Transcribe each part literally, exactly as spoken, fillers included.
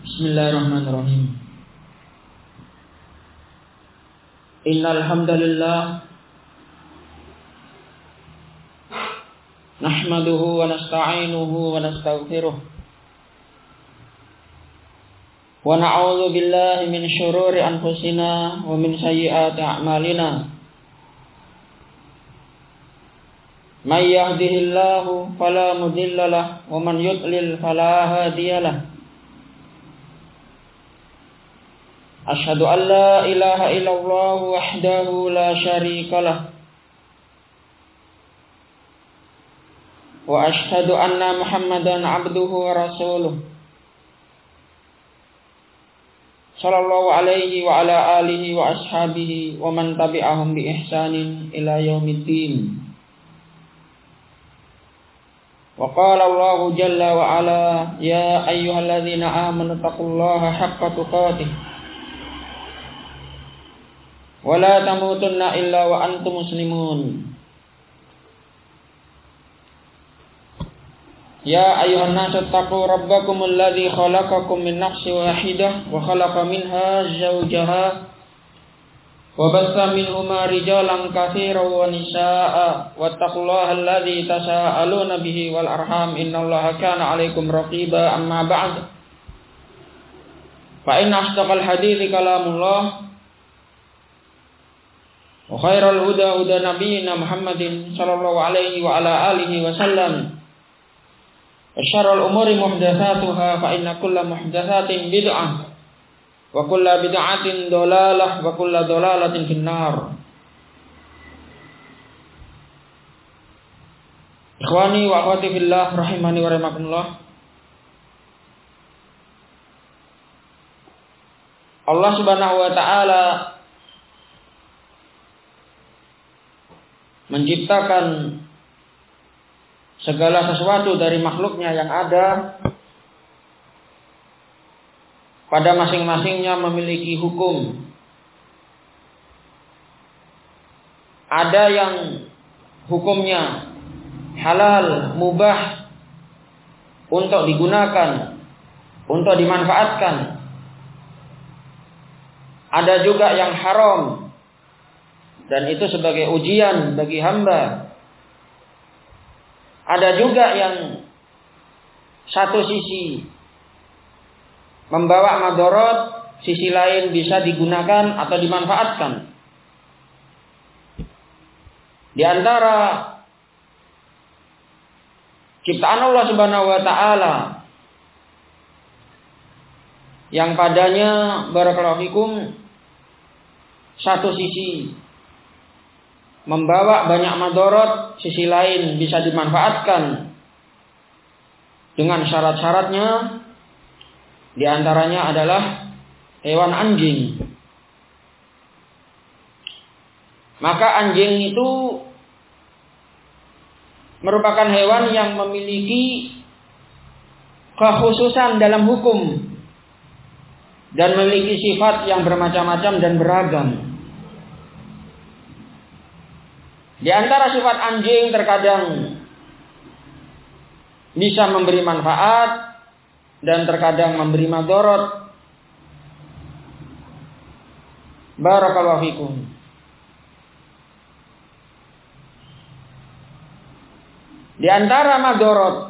Bismillahirrahmanirrahim. Innal hamdalillah nahmaduhu wa nasta'inuhu wa nastaghfiruh wa na'udzu billahi min syururi anfusina wa min sayyiati a'malina. May yahdihillahu fala mudilla lahu wa man yudlil fala hadiya lahu. Asyhadu an la ilaha illallah wahdahu la syarika lah wa asyhadu anna Muhammadan abduhu wa rasuluh sallallahu alaihi wa ala alihi wa ashabihi wa man tabi'ahum bi ihsanin ila yaumiddin. Wa qala Allah jalla wa ala ya ayyuhalladzina amanu taqullaha haqqa tuqatih wala tamutunna illa wa antum muslimun. Ya ayyuhan nasu taqu rabbakumul ladzi khalaqakum min nafsin wahidah wa khalaqa minha zawjaha wa bassa minhuma rijalan katsiran wa nisaa'a wattaqullaha alladzi tasaaluna bihi wal arham innallaha kana 'alaikum raqiba. Amma ba'd, fa inna asdaqal hadithi kalamullah wa khairal huda huda nabiyyina Muhammadin sallallahu alaihi wa ala alihi wa sallam. Wa syarrul umuri muhdatsatuha fa inna kulla muhdatsatin bid'ah wa kulla bid'atin dhalalah wa kulla dhalalatin finnar. Ikhwani wa akhwati fillah rahimani wa rahimakumullah. Allah Subhanahu wa taala menciptakan segala sesuatu dari makhluknya yang ada, pada masing-masingnya memiliki hukum. Ada yang hukumnya halal, mubah untuk digunakan, untuk dimanfaatkan. Ada juga yang haram, dan itu sebagai ujian bagi hamba. Ada juga yang satu sisi membawa madorot, sisi lain bisa digunakan atau dimanfaatkan. Di antara ciptaan Allah Subhanahu wa taala yang padanya barakallahu fikum satu sisi membawa banyak madorot, sisi lain bisa dimanfaatkan dengan syarat-syaratnya. Di antaranya adalah hewan anjing. Maka anjing itu merupakan hewan yang memiliki kekhususan dalam hukum dan memiliki sifat yang bermacam-macam dan beragam. Di antara sifat anjing terkadang bisa memberi manfaat dan terkadang memberi madorot. Barakallahu fikum. Di antara madorot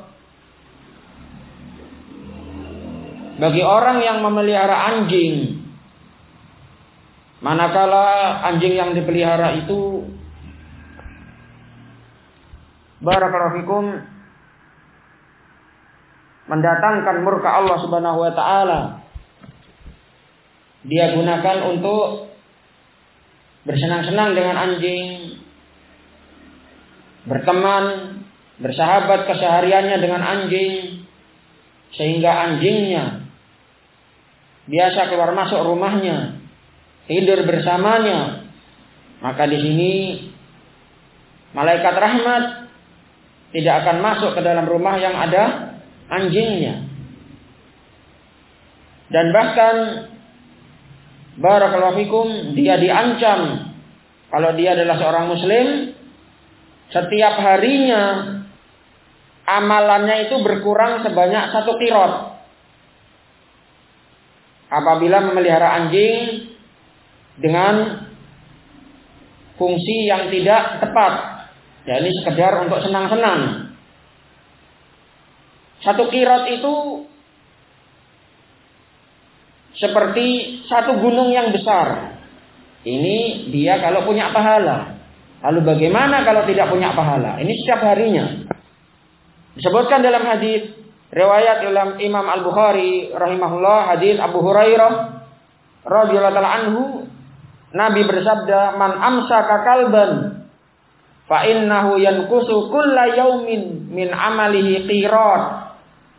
bagi orang yang memelihara anjing, manakala anjing yang dipelihara itu barakallahu fikum mendatangkan murka Allah Subhanahu wa taala, dia gunakan untuk bersenang-senang dengan anjing, berteman, bersahabat kesehariannya dengan anjing, sehingga anjingnya biasa keluar masuk rumahnya, tidur bersamanya. Maka di sini malaikat rahmat tidak akan masuk ke dalam rumah yang ada anjingnya. Dan bahkan barakallahu fikum, dia diancam kalau dia adalah seorang muslim, setiap harinya amalannya itu berkurang sebanyak satu qirot. apabila memelihara anjing dengan fungsi yang tidak tepat, ya ini sekedar untuk senang-senang. Satu kirot itu seperti satu gunung yang besar. Ini dia kalau punya pahala. Lalu bagaimana kalau tidak punya pahala? Ini setiap harinya. Disebutkan dalam hadis riwayat dalam Imam Al-Bukhari rahimahullah, hadis Abu Hurairah radhiyallahu anhu, Nabi bersabda, "Man amsaka kalban fa innahu yanqusu kulla yaumin min amalihi qirat."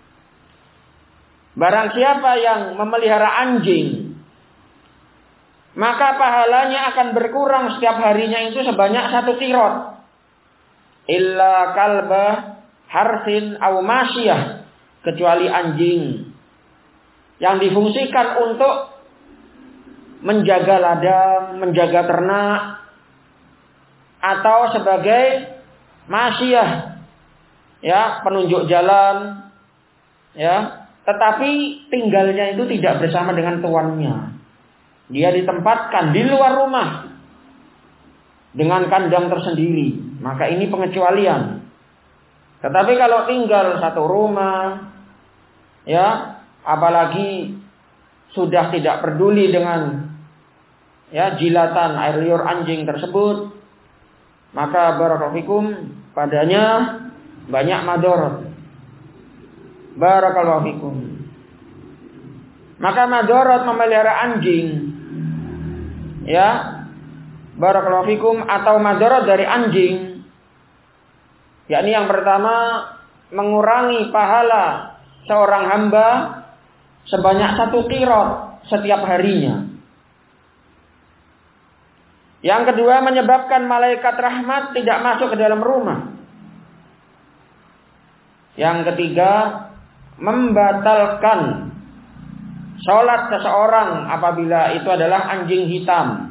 Barang siapa yang memelihara anjing, maka pahalanya akan berkurang setiap harinya itu sebanyak satu qirat. Illa kalba harsin aw masyiyah, kecuali anjing yang difungsikan untuk menjaga ladang, menjaga ternak, atau sebagai masyiyah, ya, penunjuk jalan, ya, tetapi tinggalnya itu tidak bersama dengan tuannya. Dia ditempatkan di luar rumah dengan kandang tersendiri, maka ini pengecualian. Tetapi kalau tinggal satu rumah, ya, apalagi sudah tidak peduli dengan, ya, jilatan air liur anjing tersebut, maka barakallahu fikum padanya banyak madharat. Barakallahu fikum. Maka madharat memelihara anjing, ya, barakallahu fikum, atau madharat dari anjing, yakni yang pertama mengurangi pahala seorang hamba sebanyak satu qirat setiap harinya. Yang kedua menyebabkan malaikat rahmat tidak masuk ke dalam rumah. Yang ketiga membatalkan sholat seseorang apabila itu adalah anjing hitam.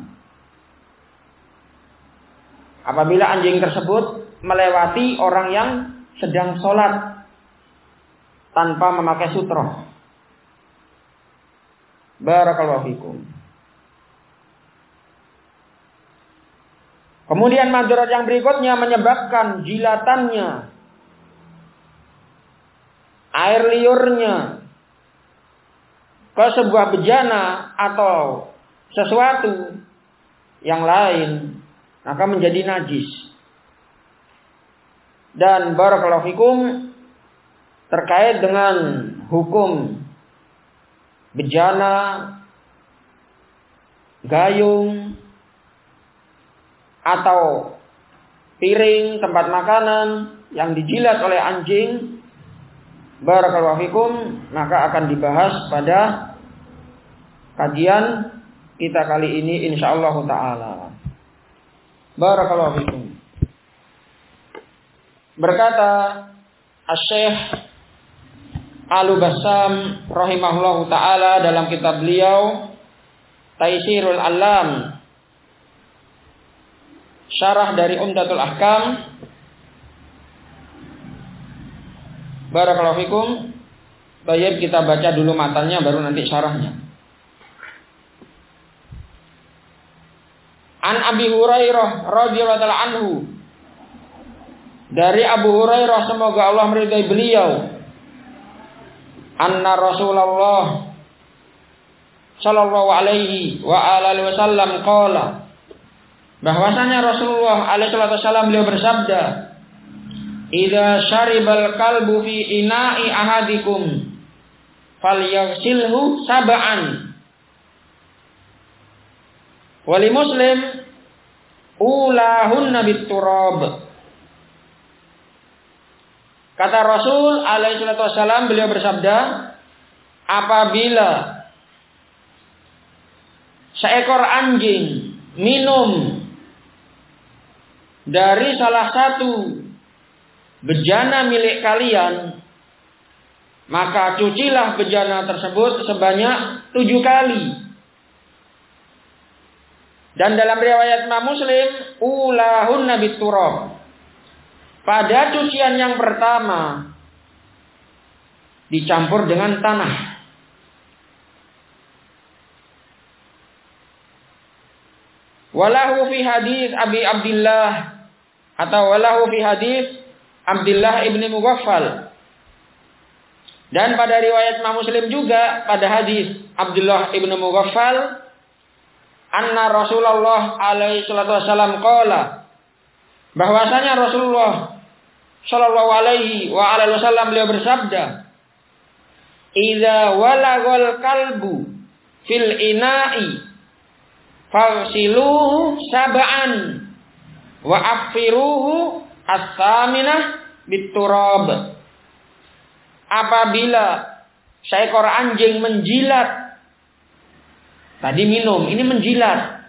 Apabila anjing tersebut melewati orang yang sedang sholat tanpa memakai sutroh. Barakallahu fikum. Kemudian madharat yang berikutnya menyebabkan jilatannya, air liurnya ke sebuah bejana atau sesuatu yang lain, maka menjadi najis. Dan barakallahu fikum terkait dengan hukum bejana, gayung, atau piring tempat makanan yang dijilat oleh anjing, barakallahu fikum, maka akan dibahas pada kajian kita kali ini insyaallah taala. Barakallahu fikum. Berkata Asy-Syaikh Al-Bassam rahimahullahu taala dalam kitab beliau Taisirul Alam, syarah dari Umdatul Ahkam. Barakallahu fikum. Baik, kita baca dulu matanya baru nanti syarahnya. An Abi Hurairah radhiyallahu anhu, dari Abu Hurairah semoga Allah meridai beliau, anna Rasulullah sallallahu alaihi wa alihi wasallam qala, bahwasanya Rasulullah alaihi wasallam beliau bersabda, idza syaribal kalbu fi ina'i ahadikum falyaghsilhu sab'an. Wali Muslim ulahunna biturab. Kata Rasul alaihi wasallam beliau bersabda, apabila seekor anjing minum dari salah satu bejana milik kalian, maka cucilah bejana tersebut sebanyak tujuh kali. Dan dalam riwayat Imam Muslim, ulahunna biturab. Pada cucian yang pertama dicampur dengan tanah. Walahu fi hadis Abi Abdullah atau walahu fi hadis Abdullah ibni Mughaffal. Dan pada riwayat Imam Muslim juga pada hadis Abdullah ibnu Mughaffal, anna Rasulullah alaihi salatu wasallam qala, bahwasanya Rasulullah sallallahu alaihi wa alihi wasallam beliau bersabda, idza walagal kalbu fil ina'i fagsiluhu sab'an wa afiruhu as-saminah biturab. Apabila seekor anjing menjilat, tadi minum, ini menjilat,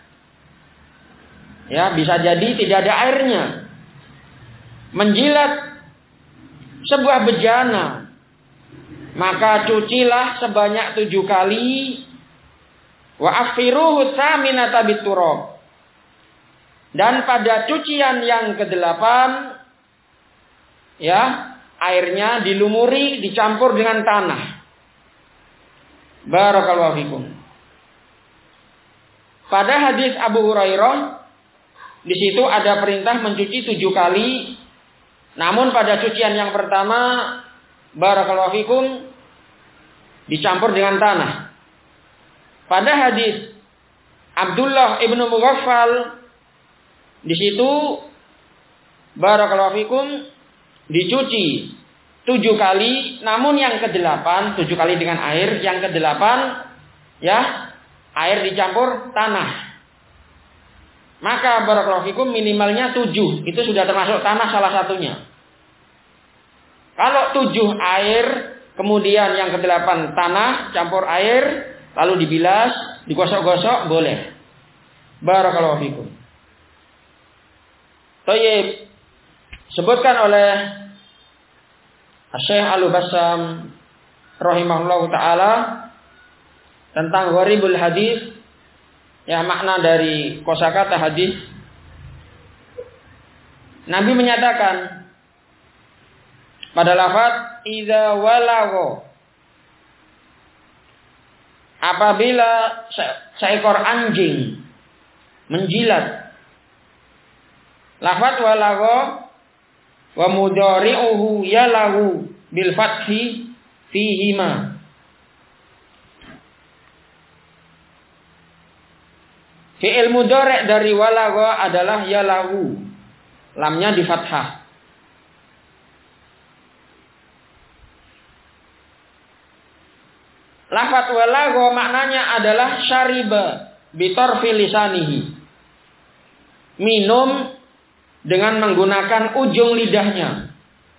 ya bisa jadi tidak ada airnya, menjilat sebuah bejana, maka cucilah sebanyak tujuh kali. Wa afiruhu saminata biturab. Dan pada cucian yang kedelapan, ya, airnya dilumuri, dicampur dengan tanah. Barakallahu fikum. Pada hadis Abu Hurairah, di situ ada perintah mencuci tujuh kali. Namun pada cucian yang pertama, barakallahu fikum, dicampur dengan tanah. Pada hadis Abdullah ibnu Mughaffal, di situ barakallahu fikum dicuci tujuh kali, namun yang kedelapan, tujuh kali dengan air, yang kedelapan, ya, air dicampur tanah. Maka barakallahu fikum minimalnya tujuh, itu sudah termasuk tanah salah satunya. Kalau tujuh air, kemudian yang kedelapan tanah, campur air, lalu dibilas, digosok-gosok, boleh. Barakallahu fikum. Thayyib. Sebutkan oleh Syekh Al-Bassam rahimahullahu ta'ala tentang gharibul hadis, ya, makna dari kosakata hadis. Nabi menyatakan pada lafaz idza walagha, apabila seekor anjing menjilat. Lafaz walagha wa mudhari'uhu yalahu bil fathi fihima. Fi'il mudhari' dari walagha adalah yalahu. Lamnya di fathah. Lafaz walagha maknanya adalah syariba bitarfi lisanihi. Minum dengan menggunakan ujung lidahnya.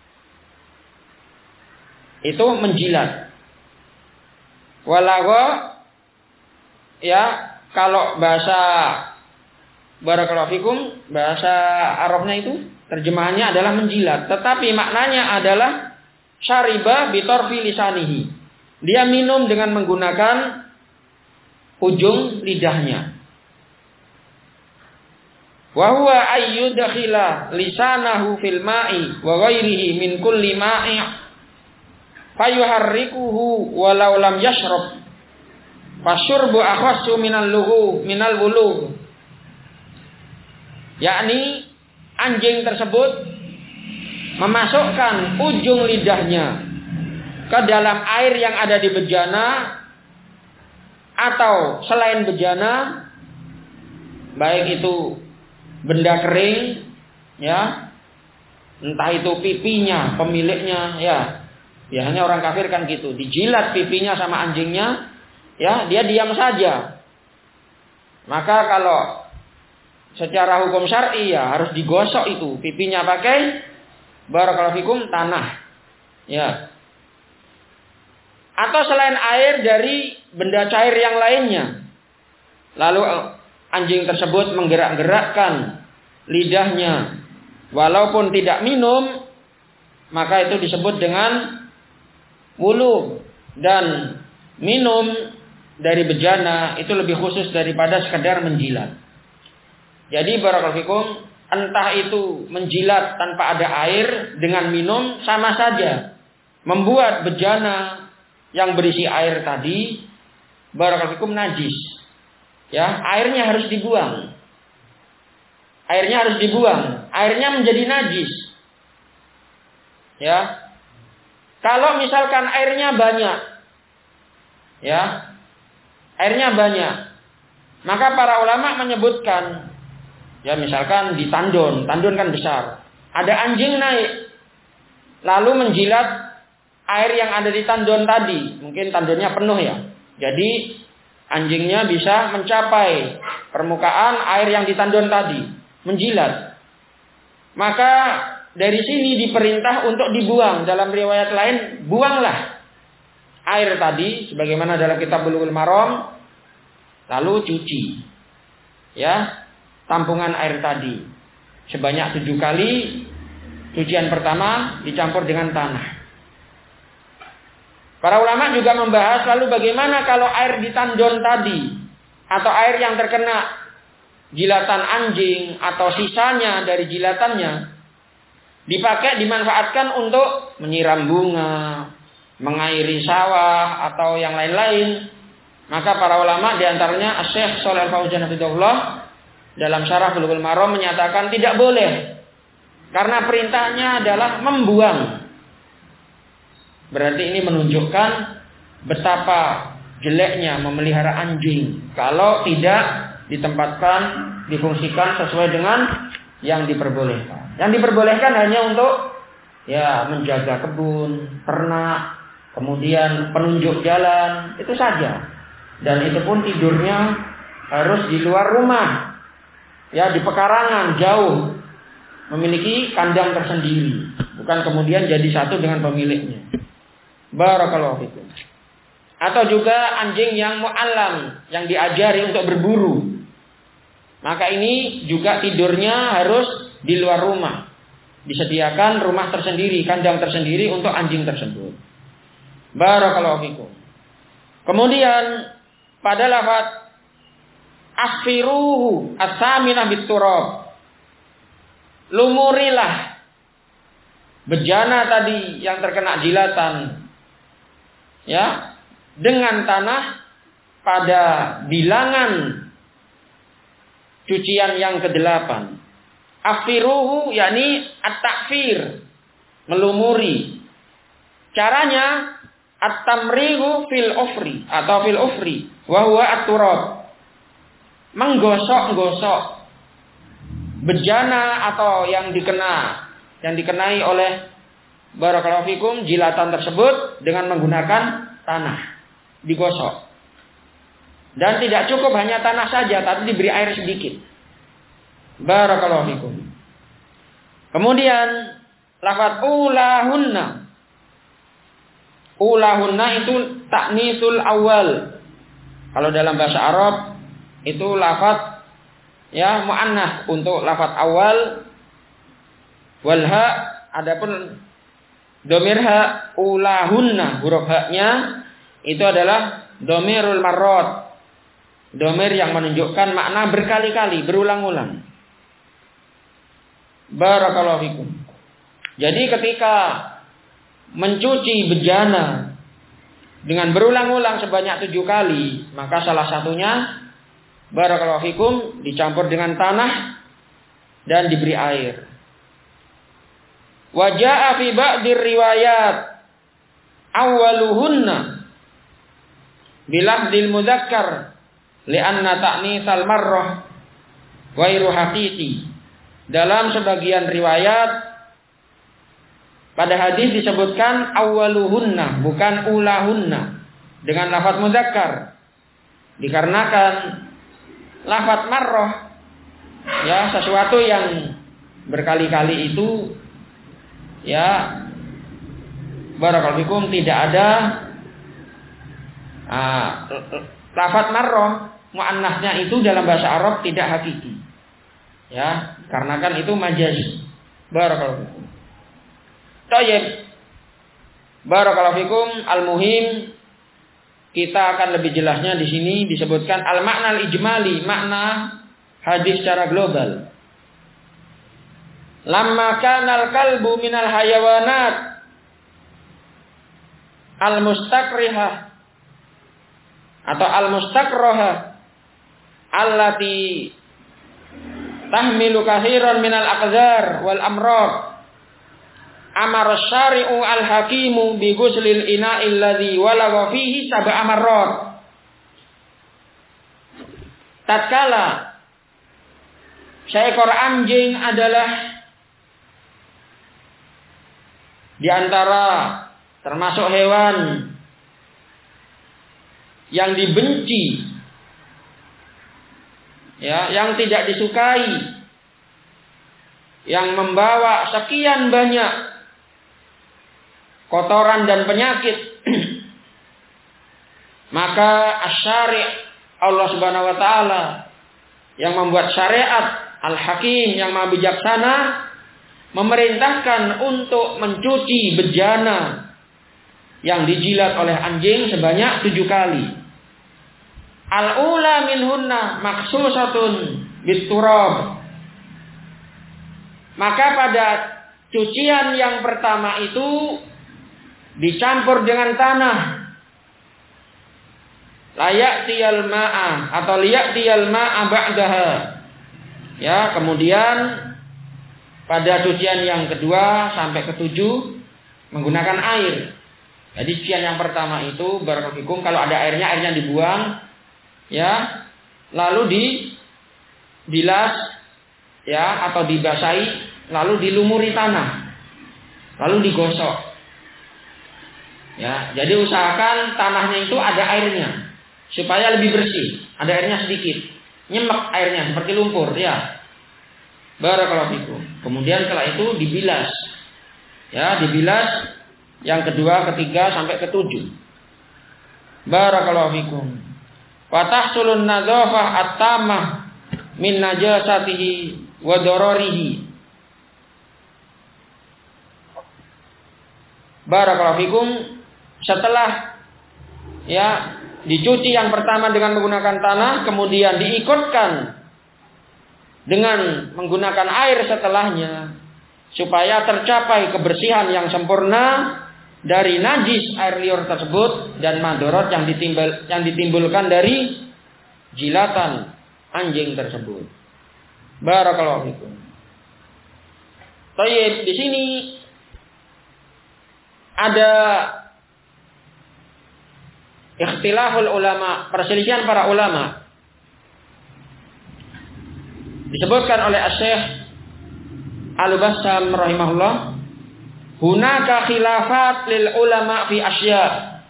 Itu menjilat. Walagha, ya, kalau bahasa barakallahu fikum, bahasa Arabnya itu terjemahannya adalah menjilat, tetapi maknanya adalah syariba bitarfi lisanihi. Dia minum dengan menggunakan ujung lidahnya. Wa huwa ayyudkhila lisanahu fil ma'i wa ghairihi min kulli ma'i fayuharrikuhu walau lam yashrab. Fasyurbu akhassu minal lughu minal bulugh. Yakni anjing tersebut memasukkan ujung lidahnya ke dalam air yang ada di bejana atau selain bejana, baik itu benda kering, ya, entah itu pipinya pemiliknya, ya, biasanya orang kafir kan gitu, dijilat pipinya sama anjingnya, ya, dia diam saja. Maka kalau secara hukum syar'i, ya, harus digosok itu pipinya pakai barakallahu fikum tanah, ya. Atau selain air dari benda cair yang lainnya. Lalu anjing tersebut menggerak-gerakkan lidahnya walaupun tidak minum, maka itu disebut dengan wulu. Dan minum dari bejana itu lebih khusus daripada sekedar menjilat. Jadi barakallahu fikum, entah itu menjilat tanpa ada air dengan minum sama saja membuat bejana yang berisi air tadi barakallahu fikum najis. Ya, airnya harus dibuang. airnya harus dibuang. Airnya menjadi najis. Ya. Kalau misalkan airnya banyak, ya, airnya banyak, maka para ulama menyebutkan, ya misalkan di tandon, tandon kan besar, ada anjing naik, lalu menjilat air yang ada di tandon tadi, mungkin tandonnya penuh ya, jadi anjingnya bisa mencapai permukaan air yang di tandon tadi, menjilat, maka dari sini diperintah untuk dibuang. Dalam riwayat lain, buanglah air tadi, sebagaimana dalam kitab Bulughul Maram, lalu cuci, ya, tampungan air tadi sebanyak tujuh kali. Cucian pertama dicampur dengan tanah. Para ulama juga membahas lalu bagaimana kalau air di tandon tadi atau air yang terkena jilatan anjing atau sisanya dari jilatannya dipakai, dimanfaatkan untuk menyiram bunga, mengairi sawah atau yang lain-lain. Maka para ulama diantaranya Syekh Shalih Al-Fauzan hafizahullah dalam syarah Bulughul Maram menyatakan tidak boleh, karena perintahnya adalah membuang. Berarti ini menunjukkan betapa jeleknya memelihara anjing kalau tidak ditempatkan, difungsikan sesuai dengan yang diperbolehkan. Yang diperbolehkan hanya untuk ya menjaga kebun, ternak, kemudian penunjuk jalan, itu saja. Dan itu pun tidurnya harus di luar rumah, ya di pekarangan jauh, memiliki kandang tersendiri, bukan kemudian jadi satu dengan pemiliknya. Barakallahu fikum. Atau juga anjing yang mu'allam, yang diajari untuk berburu, maka ini juga tidurnya harus di luar rumah. Disediakan rumah tersendiri, kandang tersendiri untuk anjing tersebut. Barakallahu fikum. Kemudian pada lafaz asfiruhu as-saminah bit-turab, lumurilah bejana tadi yang terkena jilatan, ya, dengan tanah pada bilangan cucian yang kedelapan. Afiruhu yakni at-takfir, melumuri. Caranya at-tamrihu fil ufri atau fil ufri wa huwa at-turab. Menggosok-gosok bejana atau yang dikena yang dikenai oleh barakallahu fikum jilatan tersebut dengan menggunakan tanah, digosok. Dan tidak cukup hanya tanah saja, tapi diberi air sedikit. Barakallahu fikum. Kemudian lafaz ulahunna. Ulahunna itu taknisul awal. Kalau dalam bahasa Arab itu lafaz ya muannas untuk lafaz awal. Walha, adapun domir ha ulahunna, huruf ha-nya itu adalah domirul marrat. Domir yang menunjukkan makna berkali-kali, berulang-ulang. Barakallahu fikum. Jadi ketika mencuci bejana dengan berulang-ulang sebanyak tujuh kali, maka salah satunya barakallahu fikum dicampur dengan tanah dan diberi air. Wa jaa'a fi ba'dir riwayat awwaluhunna bilafdil mudzakkar li'anna ta'nisal marrah ghairu haqiqi. Dalam sebagian riwayat pada hadis disebutkan awwaluhunna, bukan ulahunna, dengan lafaz mudzakkar. Dikarenakan lafaz marrah ya sesuatu yang berkali-kali itu ya barakallahu fikum tidak ada uh, lafaz marrah muannasnya itu dalam bahasa Arab tidak hakiki. Ya, karena kan itu majazi. Barakallahu fikum. Tayyib. Barakallahu fikum. Al-muhim kita akan lebih jelasnya di sini disebutkan al-makna al-ijmali, makna hadis secara global. Lamma kana al-kalbu minal hayawanat al-mustakrihah atau al-mustakraha allati tahmilu katsiran minal aqdar wal amrad. Amara syari'u al-hakimu bi ghuslil ina'il ladzi walagha fihi sab'a marrat. Tatkala seekor anjing adalah di antara termasuk hewan yang dibenci, ya, yang tidak disukai, yang membawa sekian banyak kotoran dan penyakit, maka asy-syari' Allah Subhanahu wa taala yang membuat syariat, Al-Hakim yang Maha bijaksana, memerintahkan untuk mencuci bejana yang dijilat oleh anjing sebanyak tujuh kali. Al-ula minhunna maksusatun biturab. Maka pada cucian yang pertama itu dicampur dengan tanah. Layatiyal ma'a atau liyatiyal ma'a ba'daha. Ya, kemudian pada cucian yang kedua sampai ketujuh menggunakan air. Jadi cucian yang pertama itu barakallahu kalau ada airnya, airnya dibuang, ya, lalu dibilas, ya, atau dibasahi, lalu dilumuri tanah, lalu digosok. Ya, jadi usahakan tanahnya itu ada airnya supaya lebih bersih. Ada airnya sedikit, nyemek airnya seperti lumpur, ya. Barakallahu fikum. Kemudian setelah itu dibilas, ya, dibilas yang kedua, ketiga sampai ketujuh. Barakallahu fikum. Wa tahsulun nadzafah at-tamah min najasatihi wa dararihi. Barakallahu fikum. Setelah, ya, dicuci yang pertama dengan menggunakan tanah, kemudian diikutkan dengan menggunakan air setelahnya, supaya tercapai kebersihan yang sempurna dari najis air liur tersebut dan madorot yang ditimbul, yang ditimbulkan dari jilatan anjing tersebut. Barakallahu fikum. Baik, di sini ada ikhtilaful ulama, perselisihan para ulama. Disebutkan oleh Asy-Syaikh Al-Bassam rahimahullah, hunaka khilafat lil ulama fi asya.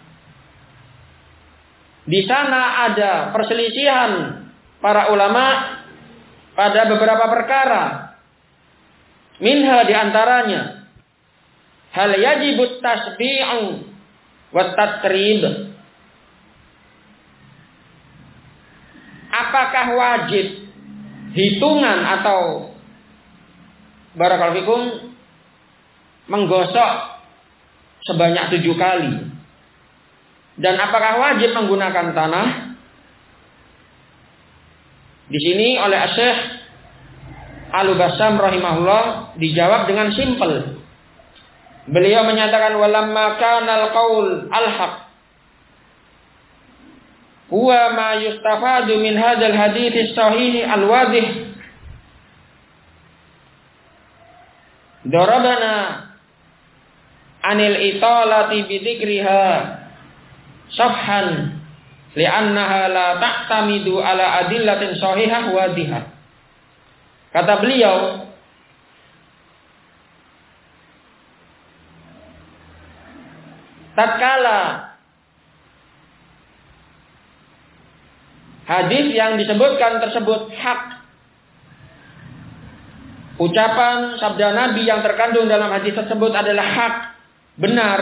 Di sana ada perselisihan para ulama pada beberapa perkara. Minha di antaranya, hal yajibut tasbi'u wa tatrib. Apakah wajib hitungan atau barakallahu fikum menggosok sebanyak tujuh kali? Dan apakah wajib menggunakan tanah? Di sini oleh Asy-Syaikh Al-Bassam rahimahullah dijawab dengan simpel. Beliau menyatakan walamma kanal qaul al-haq huwa ma yustafadu min hadzal hadits sahih al-wadih. Darabana anil italati bi dzikriha safhan li'annaha la ta'tamidu ala adillatin sahihah wadihah. Kata beliau, tatkala hadis yang disebutkan tersebut hak, ucapan sabda Nabi yang terkandung dalam hadis tersebut adalah hak, benar,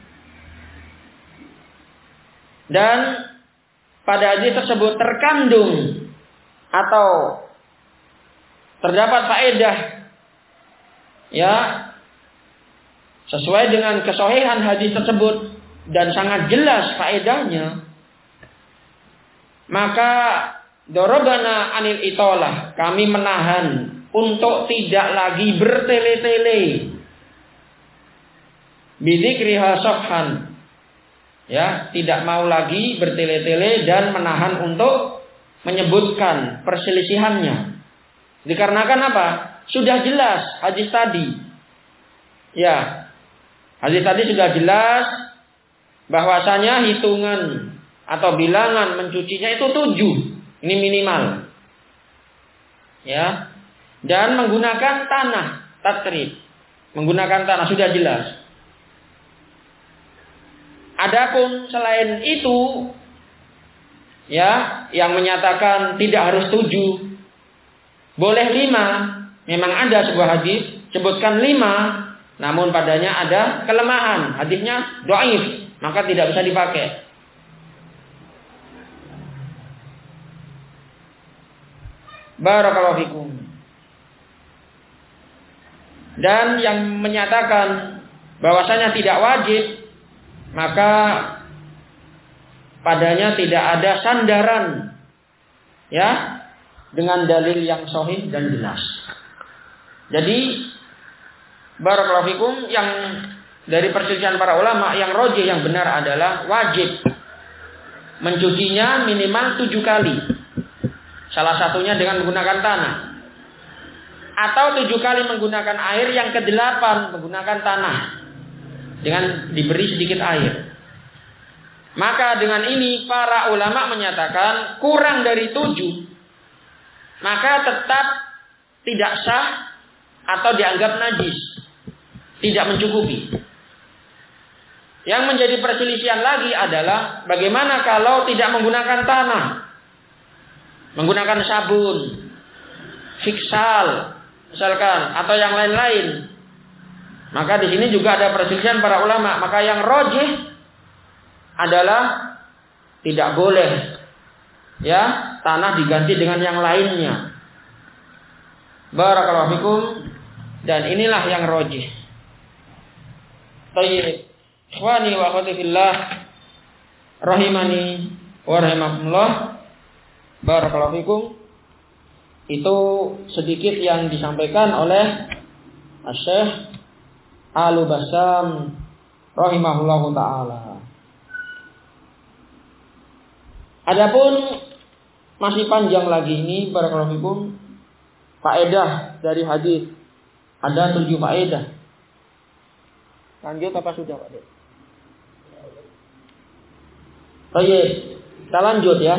dan pada hadis tersebut terkandung atau terdapat faedah, ya, sesuai dengan kesohihan hadis tersebut dan sangat jelas faedahnya, maka dorobana anil itolah, kami menahan untuk tidak lagi bertele-tele bidzikriha safhan, ya, tidak mau lagi bertele-tele dan menahan untuk menyebutkan perselisihannya Dikarenakan apa? Sudah jelas hadis tadi. Ya. Hadis tadi sudah jelas bahwasanya hitungan atau bilangan mencucinya itu tujuh. Ini minimal. Ya. Dan menggunakan tanah, tatrib. Menggunakan tanah sudah jelas. Adapun selain itu, ya, yang menyatakan tidak harus tujuh, boleh lima. Memang ada sebuah hadis sebutkan lima, namun padanya ada kelemahan. Hadisnya dhaif, maka tidak bisa dipakai. Barakallahu fikum. Dan yang menyatakan bahwasanya tidak wajib, maka padanya tidak ada sandaran, ya, dengan dalil yang sahih dan jelas. Jadi barakallahu fikum, yang dari perselisihan para ulama yang rajih, yang benar adalah wajib mencucinya minimal tujuh kali. Salah satunya dengan menggunakan tanah. Atau tujuh kali menggunakan air, yang kedelapan menggunakan tanah dengan diberi sedikit air. Maka dengan ini para ulama menyatakan kurang dari tujuh, maka tetap tidak sah atau dianggap najis, tidak mencukupi. Yang menjadi perselisihan lagi adalah bagaimana kalau tidak menggunakan tanah, menggunakan sabun, fiksal, misalkan, atau yang lain-lain. Maka di sini juga ada perselisihan para ulama. Maka yang rajih adalah tidak boleh, ya, tanah diganti dengan yang lainnya. Barakallahu fikum. Dan inilah yang rajih. Tayyib. Ikhwani wa akhwati fillah, rahimani wa rahimakumullah. Barakallahu fikum. Itu sedikit yang disampaikan oleh Syekh Al-Bassam rahimahullahu taala. Adapun masih panjang lagi ini, barakallahu fikum, faedah dari hadis. Ada tujuh faedah. Lanjut apa sudah, Pak? Baik, kita lanjut ya.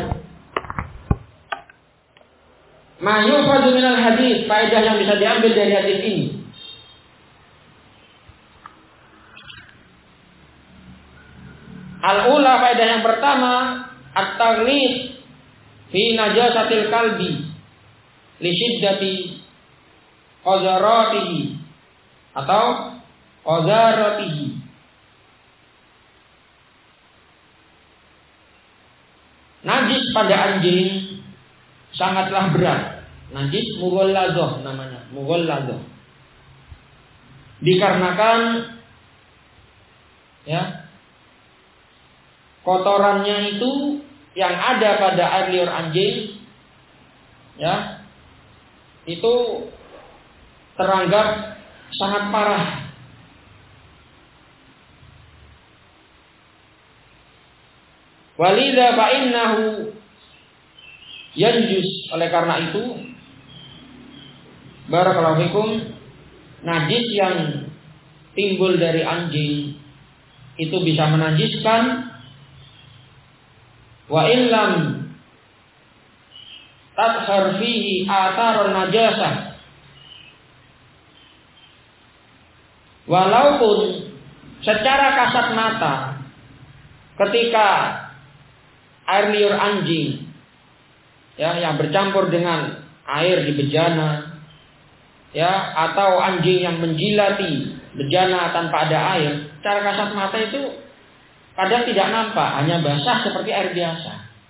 Ma yufadu minal hadis, faedah yang bisa diambil dari hadis ini. Al-ula, faedah yang pertama, at-taghlid fi najasatil qalbi li syiddati qazaratihi atau qazaratihi. Najis pada anjing sangatlah berat. Najis mughalladah namanya, mughalladah. Dikarenakan ya, kotorannya itu yang ada pada air liur anjing, ya, itu teranggap sangat parah. Walidha fa'innahu yanjus, oleh karena itu barakallahu fikum, najis yang timbul dari anjing itu bisa menajiskan. Wa illam tadhhar fihi atharun najasah, walaupun secara kasat mata ketika air liur anjing, ya, yang bercampur dengan air di bejana, ya, atau anjing yang menjilati bejana tanpa ada air, secara kasat mata itu kadang tidak nampak, hanya basah seperti air biasa.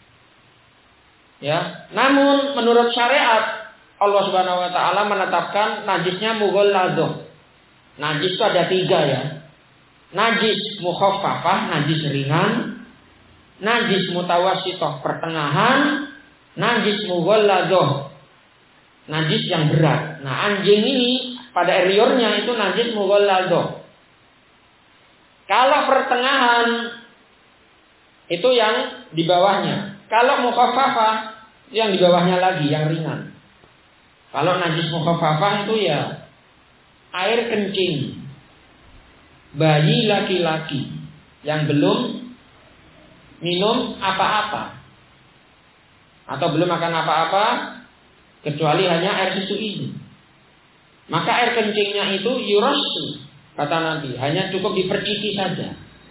Ya, namun menurut syariat Allah Subhanahu wa taala menetapkan najisnya mughalladah. Najis itu ada tiga ya. Najis mukhaffafah, najis ringan, najis mutawassithah pertengahan, najis mughalladah, najis yang berat. Nah, anjing ini pada air liurnya itu najis mughalladah. Kalau pertengahan itu yang di bawahnya. Kalau mukhaffafah yang di bawahnya lagi, yang ringan. Kalau najis mukhaffafah itu ya air kencing bayi laki-laki yang belum minum apa-apa atau belum makan apa-apa kecuali hanya air susu ini. Maka air kencingnya itu yurassu, kata Nabi, hanya cukup diperciki saja.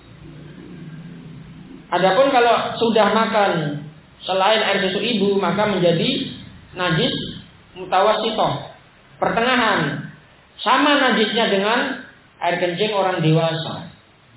Adapun kalau sudah makan selain air susu ibu, maka menjadi najis mutawassithah, pertengahan. Sama najisnya dengan air kencing orang dewasa.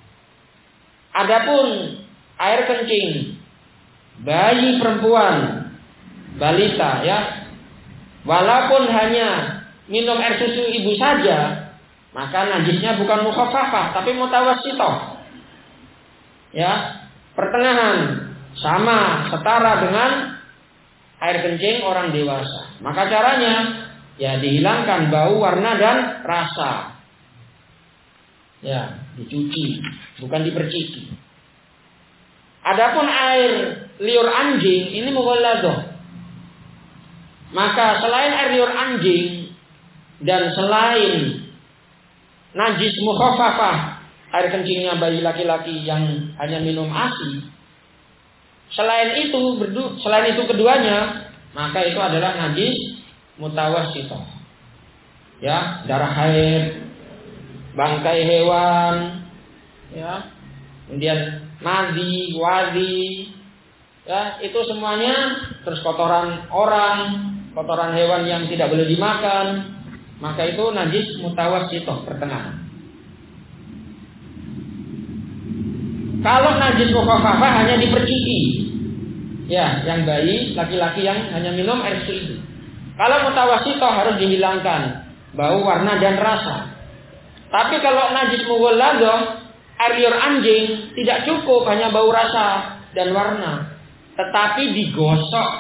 Adapun air kencing bayi perempuan, balita ya, walaupun hanya minum air susu ibu saja, maka najisnya bukan mukhaffafah tapi mutawassithah. Ya, pertengahan, sama setara dengan air kencing orang dewasa. Maka caranya ya dihilangkan bau, warna dan rasa. Ya, dicuci, bukan diperciki. Adapun air liur anjing ini mughalladhah. Maka selain air liur anjing dan selain najis mukhaffafah, air kencingnya bayi laki-laki yang hanya minum ASI, selain itu berdu, selain itu keduanya, maka itu adalah najis mutawassithah. Ya, darah haid, bangkai hewan, ya, kemudian nadi, wadi, ya, itu semuanya, terus kotoran orang, kotoran hewan yang tidak boleh dimakan, maka itu najis mutawassithah, pertengahan. Kalau najis mukhaffafah hanya diperciki, ya, yang bayi laki-laki yang hanya minum air susu itu. Kalau mutawassithah harus dihilangkan bau, warna dan rasa. Tapi kalau najis mughalladhah, air liur anjing tidak cukup hanya bau, rasa dan warna, tetapi digosok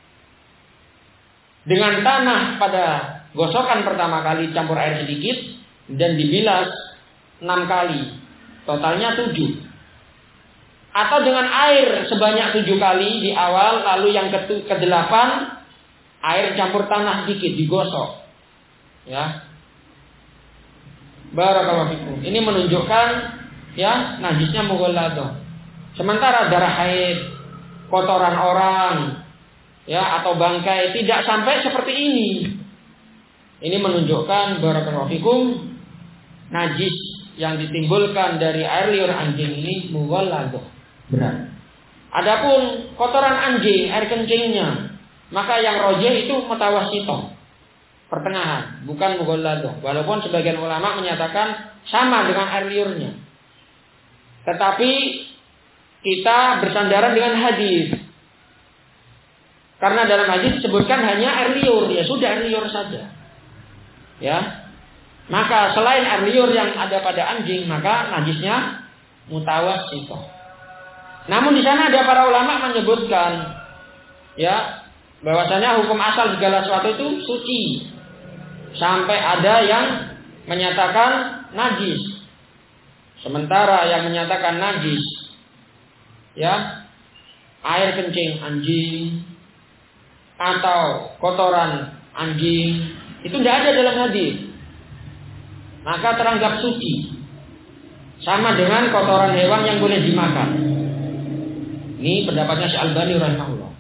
dengan tanah pada gosokan pertama kali, campur air sedikit dan dibilas enam kali, totalnya tujuh. Atau dengan air sebanyak tujuh kali di awal, lalu yang ke delapan air campur tanah sedikit digosok. Ya, barakallahu fikum. Ini menunjukkan ya najisnya mughalladhah. Sementara darah haid, kotoran orang, ya, atau bangkai tidak sampai seperti ini. Ini menunjukkan barakallahu fikum najis yang ditimbulkan dari air liur anjing ini mughalladhah, berat. Adapun kotoran anjing, air kencingnya, maka yang rajih itu mutawassithah, pertengahan, bukan mughalladhah. Walaupun sebagian ulama menyatakan sama dengan air liurnya. Tetapi kita bersandaran dengan hadis. Karena dalam hadis disebutkan hanya air liur, ya sudah air liur saja. Ya. Maka selain air liur yang ada pada anjing, maka najisnya mutawassithah. Namun di sana ada para ulama menyebutkan ya bahwasanya hukum asal segala sesuatu itu suci. Sampai ada yang menyatakan najis. Sementara yang menyatakan najis ya air kencing anjing atau kotoran anjing itu tidak ada dalam hadis, maka teranggap suci, sama dengan kotoran hewan yang boleh dimakan. Ini pendapatnya Syekh Albani rahimahullah.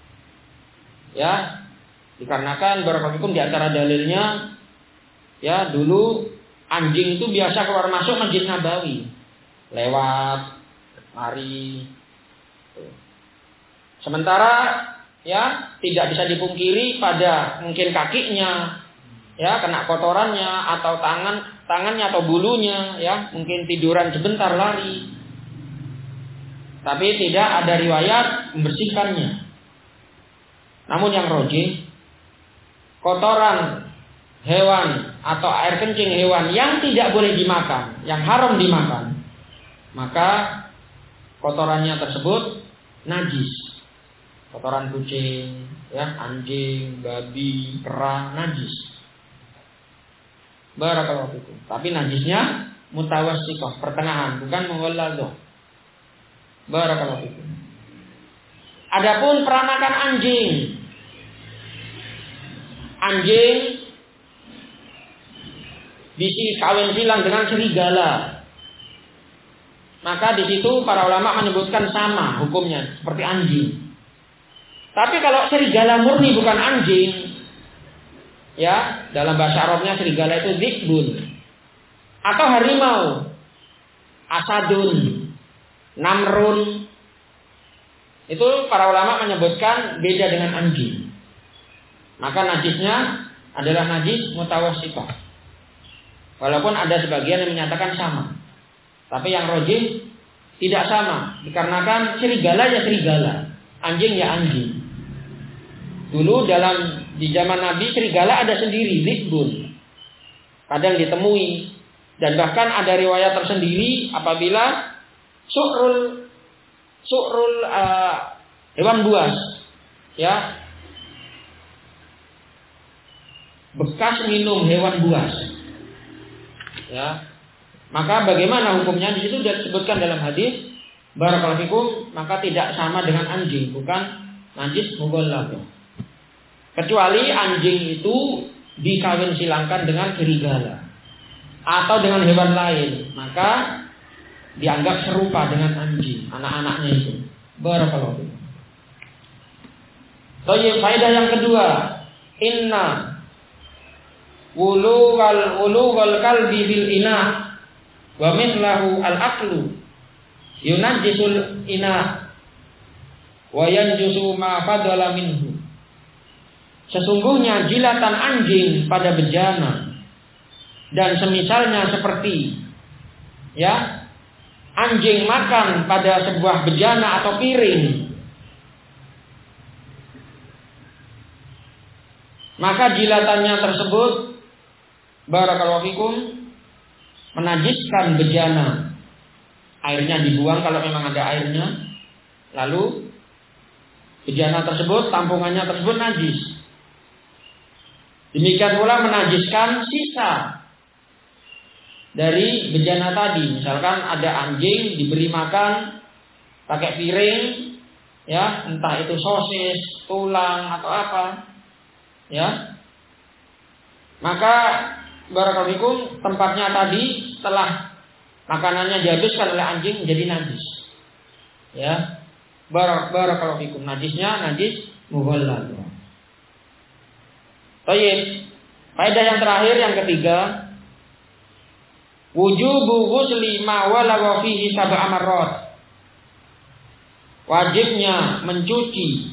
Ya, dikarenakan barakallahu di antara dalilnya ya dulu anjing itu biasa keluar masuk Masjid Nabawi, lewat, mari. Sementara ya tidak bisa dipungkiri pada mungkin kakinya ya kena kotorannya, atau tangan tangannya atau bulunya ya mungkin tiduran sebentar lari, tapi tidak ada riwayat membersihkannya. Namun yang rajih, kotoran hewan atau air kencing hewan yang tidak boleh dimakan, yang haram dimakan, maka kotorannya tersebut najis. Kotoran kucing, ya, anjing, babi, kera, najis. Barakallahu fikum. Tapi najisnya mutawassithah, pertengahan, bukan mughalladhah. Barakallahu fikum. Adapun peranakan anjing, anjing dikawin silang dengan serigala, maka di situ para ulama menyebutkan sama hukumnya seperti anjing. Tapi kalau serigala murni bukan anjing, ya dalam bahasa Arabnya serigala itu dzikbun atau harimau, asadun, namrun, itu para ulama menyebutkan beda dengan anjing. Maka najisnya adalah najis mutawassithah. Walaupun ada sebagian yang menyatakan sama, tapi yang rajih tidak sama, dikarenakan serigala ya serigala, anjing ya anjing. Dulu dalam di zaman Nabi serigala ada sendiri, dzikbun, kadang ditemui, dan bahkan ada riwayat tersendiri apabila su'rul su'rul uh, hewan buas, ya, bekas minum hewan buas. Ya, maka bagaimana hukumnya di situ sudah disebutkan dalam hadis barakallahu fikum, maka tidak sama dengan anjing, bukan najis mughallab. Kecuali anjing itu dikawin silangkan dengan serigala atau dengan hewan lain, maka dianggap serupa dengan anjing, anak-anaknya itu. Barakallahu fikum. Baik, faedah yang kedua, inna Wulu wal wulu wal kalbi bil ina wa mithlahu al aklu yunajjisul ina wa yanjusu ma fadala minhu. Sesungguhnya jilatan anjing pada bejana dan semisalnya seperti, ya, anjing makan pada sebuah bejana atau piring, maka jilatannya tersebut barakallahu fikum menajiskan bejana. Airnya dibuang kalau memang ada airnya. Lalu bejana tersebut, tampungannya tersebut najis. Demikian pula menajiskan sisa dari bejana tadi. Misalkan ada anjing diberi makan pakai piring, ya, entah itu sosis, tulang atau apa, ya. Maka barakallahu fikum tempatnya tadi setelah makanannya dihabiskan oleh anjing menjadi najis. Ya. Barakallahu fikum, najisnya najis mughallad. Baik. Faedah yang terakhir yang ketiga, wujubu ghusli ma walagha fihi sab'a marrat. Wajibnya mencuci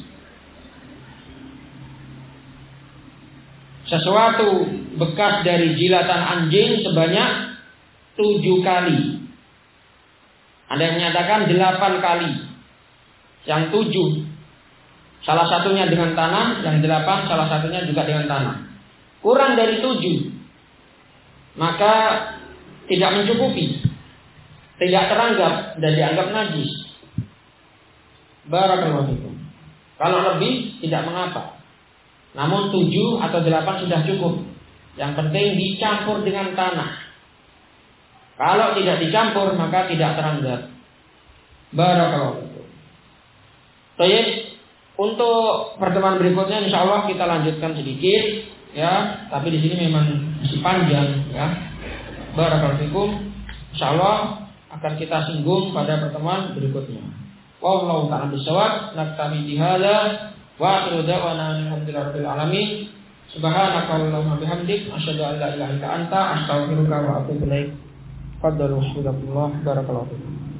sesuatu bekas dari jilatan anjing sebanyak tujuh kali. Ada yang menyatakan delapan kali. Yang tujuh salah satunya dengan tanah, yang delapan salah satunya juga dengan tanah. Kurang dari tujuh, maka tidak mencukupi, tidak teranggap dan dianggap najis. Barakallahu fikum. Kalau lebih tidak mengapa. Namun tujuh atau delapan sudah cukup. Yang penting dicampur dengan tanah. Kalau tidak dicampur maka tidak teranggap. Barakallahu fikum. Baik, untuk pertemuan berikutnya insya Allah kita lanjutkan sedikit, ya. Tapi di sini memang masih panjang, ya. Barakallahu fikum. Insya Allah akan kita singgung pada pertemuan berikutnya. Wallahu ta'ala bishawab. Naktabi bihadza. Wa akhiru da'wana alhamdulillahirabbil alamin. Subhanakallahumma bihamdik asyhadu an la ilaha illa anta astaghfiruka wa atubu ilaik. Faddalu hafizakumullah. Barakallahu fikum.